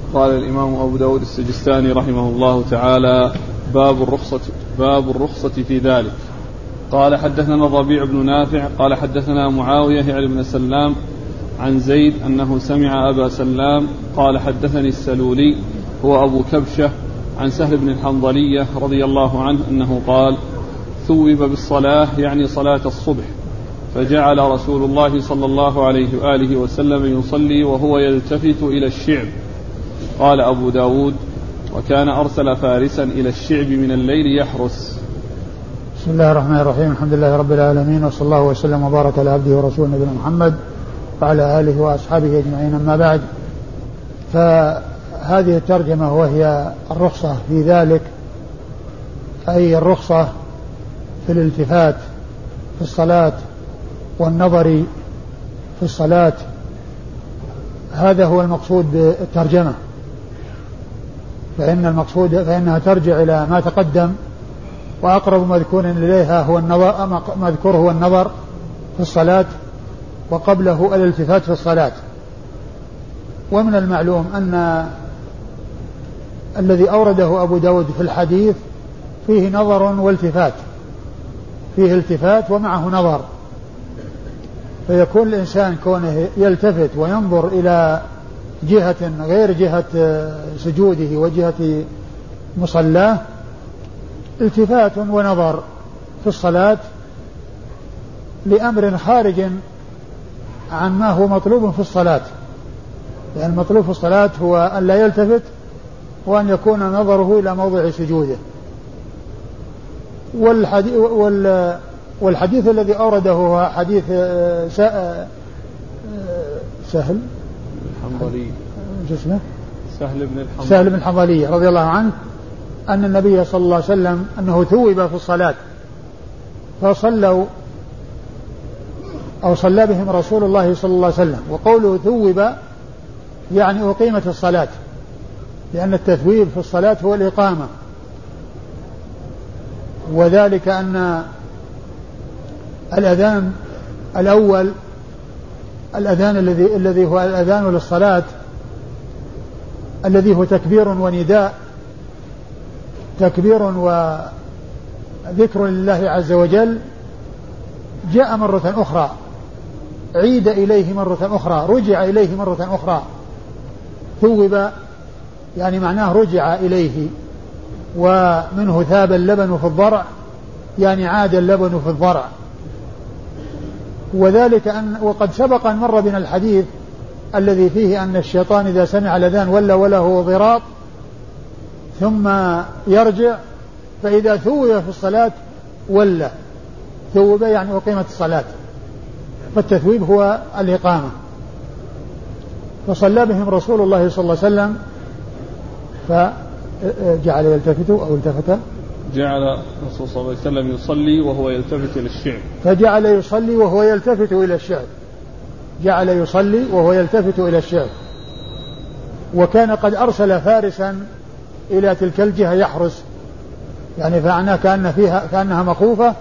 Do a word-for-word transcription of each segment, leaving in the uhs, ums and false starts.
قال الإمام أبو داود السجستاني رحمه الله تعالى: باب الرخصة باب الرخصة في ذلك. قال حدثنا الربيع بن نافع قال حدثنا معاوية يعني بن سلام عن زيد أنه سمع أبا سلام قال حدثني السلولي هو أبو كبشة عن سهل بن الحنظلية رضي الله عنه أنه قال: ثوب بالصلاة يعني صلاة الصبح، فجعل رسول الله صلى الله عليه وآله وسلم يصلي وهو يلتفت إلى الشعب. قال أبو داود: وكان أرسل فارسا إلى الشعب من الليل يحرس. بسم الله الرحمن الرحيم. الحمد لله رب العالمين، وصلى الله وسلم وبارك على عبده ورسوله نبينا محمد وعلى آله وأصحابه أجمعين. أما بعد، فهذه الترجمة وهي الرخصة في ذلك، أي الرخصة في الالتفات في الصلاة والنظر في الصلاة. هذا هو المقصود بالترجمة، فإن المقصود فإنها ترجع إلى ما تقدم، وأقرب مذكور إليها هو النظر، مذكور هو النظر في الصلاة، وقبله الالتفات في الصلاة. ومن المعلوم أن الذي أورده أبو داود في الحديث فيه نظر والتفات، فيه التفات ومعه نظر، فيكون الإنسان كونه يلتفت وينظر إلى جهة غير جهة سجوده وجهة مصلاه التفات ونظر في الصلاة لأمر خارج عن ما هو مطلوب في الصلاة، لأن المطلوب في الصلاة هو أن لا يلتفت وأن يكون نظره إلى موضع سجوده. والحديث, والحديث الذي أورده هو حديث سهل الحنظلي جسمه سهل بن الحنظلي سهل بن الحنظلي رضي الله عنه أن النبي صلى الله عليه وسلم أنه ثوب في الصلاة، فصلوا أو صلى بهم رسول الله صلى الله عليه وسلم. وقوله ثوب يعني أقيمت الصلاة، لأن التثويب في الصلاة هو الإقامة، وذلك أن الأذان الأول الأذان الذي الذي هو الأذان للصلاة الذي هو تكبير ونداء، تكبير وذكر لله عز وجل، جاء مرة أخرى، عيد إليه مرة أخرى، رجع إليه مرة أخرى. ثوب يعني معناه رجع إليه، ومنه ثاب اللبن في الضرع يعني عاد اللبن في الضرع. وذلك أن وقد سبق أن مر بنا الحديث الذي فيه أن الشيطان إذا سمع الأذان ولا وله ضراط ثم يرجع، فإذا ثوب في الصلاة ولا ثوب يعني أقيمت الصلاة، فالتثويب هو الإقامة. فصلى بهم رسول الله صلى الله عليه وسلم فجعل يلتفت أو التفت جعل الرسول صلى الله عليه وسلم يصلي وهو يلتفت إلى الشعب فجعل يصلي وهو يلتفت إلى الشعب جعل يصلي وهو يلتفت إلى الشعب وكان قد أرسل فارسا إلى تلك الجهة يحرس، يعني فعناه كأن فيها كأنها مخوفة،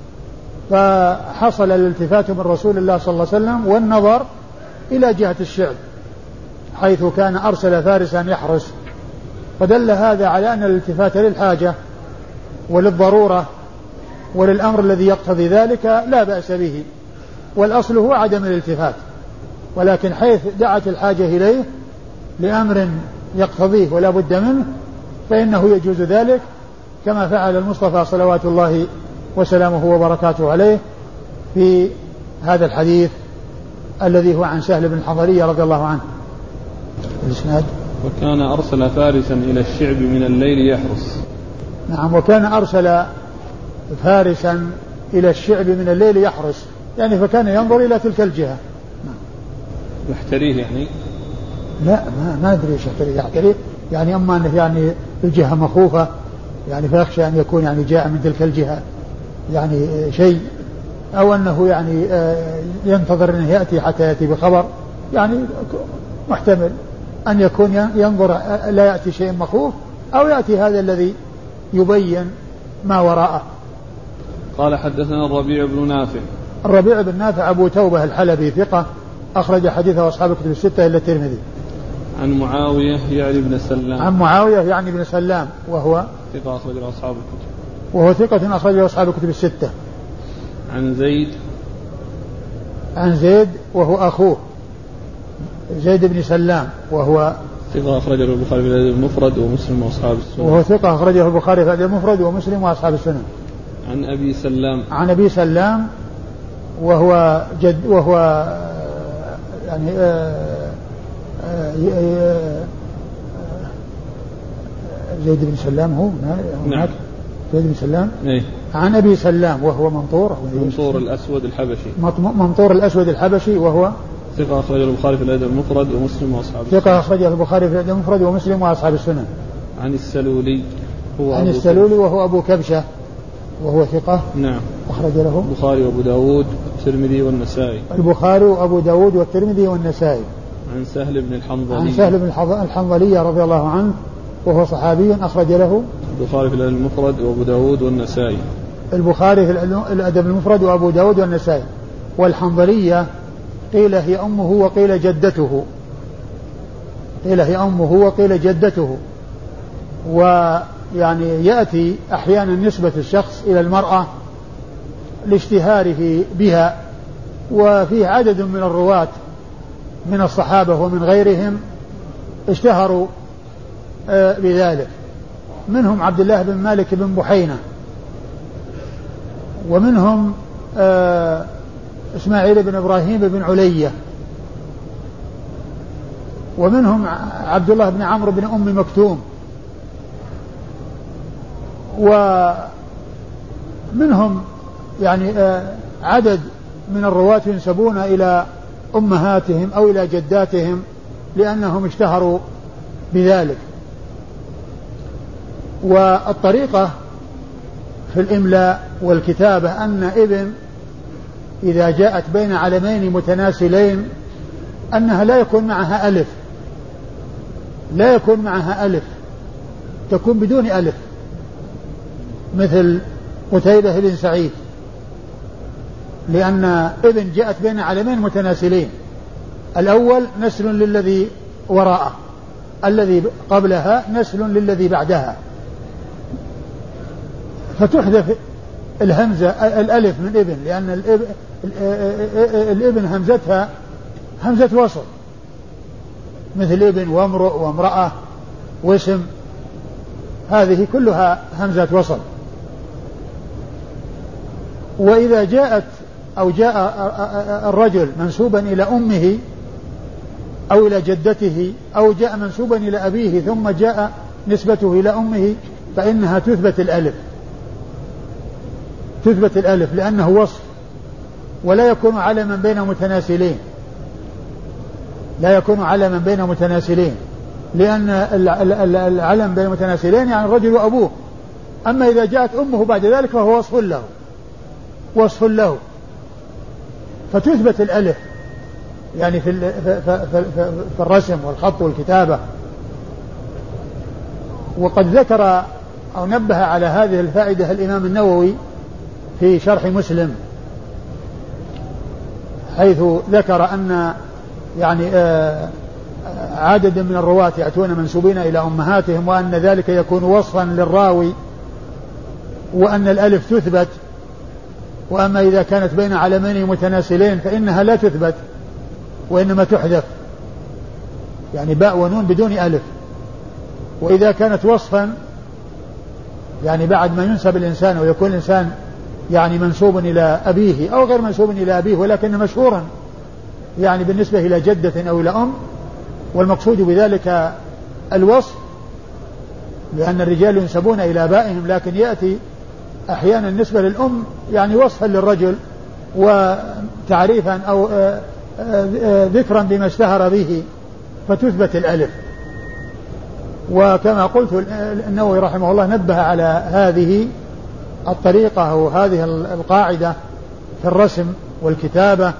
فحصل الالتفات من رسول الله صلى الله عليه وسلم والنظر إلى جهة الشعب، حيث كان أرسل فارسا يحرس. فدل هذا على أن الالتفات للحاجة وللضرورة وللأمر الذي يقتضي ذلك لا بأس به، والأصل هو عدم الالتفات، ولكن حيث دعت الحاجة إليه لأمر يقتضيه ولا بد منه فإنه يجوز ذلك، كما فعل المصطفى صلوات الله وسلامه وبركاته عليه في هذا الحديث الذي هو عن سهل بن الحنظلي رضي الله عنه. الإسناد: وكان أرسل فارسا إلى الشعب من الليل يحرس. نعم، وكان أرسل فارسا إلى الشعب من الليل يحرس، يعني فكان ينظر إلى تلك الجهة. نعم. يحتريه يعني؟ لا، ما ما أدري إيش يحتريه. يحتريه يعني أما أنه يعني الجهة مخوفة، يعني فيخشى أن يكون يعني جاء من تلك الجهة يعني شيء، أو أنه يعني ينتظر أنه يأتي حتى يأتي بخبر، يعني محتمل أن يكون ينظر لا يأتي شيء مخوف، أو يأتي هذا الذي يبين ما وراءه. قال حدثنا الربيع بن نافع. الربيع بن نافع أبو توبة الحلبي ثقة، أخرج حديثه أصحاب الكتب الستة إلا الترمذي. عن معاوية يعني بن سلام عن معاوية يعني بن سلام وهو ثقة أخرج له أصحاب الكتب وهو ثقة أخرج له أصحاب الكتب الستة. عن زيد عن زيد وهو أخوه زيد بن سلام وهو ثقة أخرجه البخاري في الأدب المفرد ومسلم وأصحاب السنن وهو ثقة أخرجه البخاري في الأدب المفرد ومسلم وأصحاب السنن. عن أبي سلام عن أبي سلام وهو جد وهو يعني آه آه زيد بن سلام هو نعم زيد بن سلام إيه؟ عن أبي سلام وهو منطور منطور الأسود الحبشي منطور الأسود الحبشي وهو ثقة أخرجه البخاري في الأدب المفرد ومسلم وأصحاب السنن. ثقة أخرجه البخاري في الأدب المفرد ومسلم وأصحاب السنن. عن السلولي هو عن السلولي وهو أبو كبشة وهو ثقة نعم أخرج له البخاري وأبو داود والترمذي والنسائي. البخاري وأبو داود والترمذي والنسائي. عن سهل بن الحنظلي عن سهل بن الحنظلي رضي الله عنه وهو صحابي أخرج له البخاري في الأدب المفرد وأبو داود والنسائي. البخاري في الأدب المفرد وأبو داود والنسائي. والحنظلية قيل هي أمه وقيل جدته قيل هي أمه وقيل جدته. ويعني يأتي أحيانا نسبة الشخص إلى المرأة لاشتهاره بها، وفيه عدد من الرواة من الصحابة ومن غيرهم اشتهروا بذلك، منهم عبد الله بن مالك بن بحينة، ومنهم إسماعيل بن إبراهيم بن علية، ومنهم عبد الله بن عمرو بن أم مكتوم، ومنهم يعني عدد من الرواة ينسبون إلى أمهاتهم أو إلى جداتهم لأنهم اشتهروا بذلك. والطريقة في الإملاء والكتابة أن ابن إذا جاءت بين علمين متناسلين أنها لا يكون معها ألف لا يكون معها ألف تكون بدون ألف، مثل قتيبة بن سعيد، لأن ابن جاءت بين علمين متناسلين، الأول نسل للذي وراءه، الذي قبلها نسل للذي بعدها، فتحذف الهمزة الألف من ابن، لأن الابن, الابن همزتها همزة وصل، مثل ابن وامرؤ وامرأة واسم، هذه كلها همزة وصل. وإذا جاءت أو جاء الرجل منسوبا إلى أمه أو إلى جدته أو جاء منسوبا إلى أبيه ثم جاء نسبته إلى أمه فإنها تثبت الألف تثبت الألف لأنه وصف ولا يكون علما بين متناسلين لا يكون علما بين متناسلين لأن العلم بين متناسلين يعني الرجل وأبوه. أما إذا جاءت أمه بعد ذلك فهو وصف له وصف له فتثبت الألف يعني في, في, في, في الرسم والخط والكتابة. وقد ذكر أو نبه على هذه الفائدة الإمام النووي في شرح مسلم، حيث ذكر أن يعني عدد من الرواة يأتون منسوبين إلى أمهاتهم وأن ذلك يكون وصفا للراوي وأن الألف تثبت. وأما إذا كانت بين علمين متناسلين فإنها لا تثبت وإنما تحذف، يعني باء ونون بدون ألف. وإذا كانت وصفا يعني بعد ما ينسب الإنسان ويكون الإنسان يعني منسوب إلى أبيه أو غير منسوب إلى أبيه ولكن مشهورا يعني بالنسبة إلى جدة أو إلى أم، والمقصود بذلك الوصف، لأن الرجال ينسبون إلى آبائهم لكن يأتي أحيانا النسبة للأم يعني وصفا للرجل وتعريفا أو ذكرا بما اشتهر به فتثبت الألف. وكما قلت النووي رحمه الله نبه على هذه الطريقة وهذه القاعدة في الرسم والكتابة.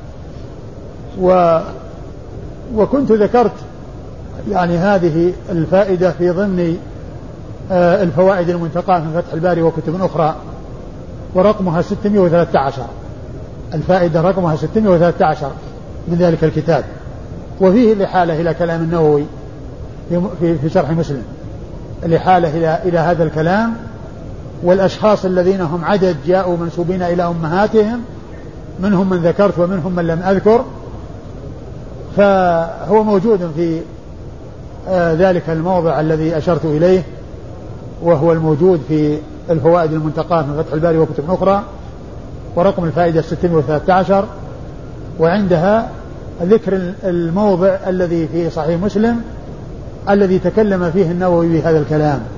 و وكنت ذكرت يعني هذه الفائدة في ضمن الفوائد المنتقاة من فتح الباري وكتب أخرى، ورقمها ستمائة وثلاثة عشر، الفائدة رقمها ستمائة وثلاثة عشر من ذلك الكتاب. وفيه الإحالة إلى كلام النووي في في شرح مسلم، الإحالة إلى إلى هذا الكلام، والأشخاص الذين هم عدد جاءوا منسوبين إلى أمهاتهم، منهم من ذكرت ومنهم من لم أذكر، فهو موجود في آه ذلك الموضع الذي أشرت إليه، وهو الموجود في الفوائد المنتقاة من فتح الباري وكتب أخرى، ورقم الفائدة ستين وثلاثة عشر، وعندها ذكر الموضع الذي في صحيح مسلم الذي تكلم فيه النووي بهذا الكلام.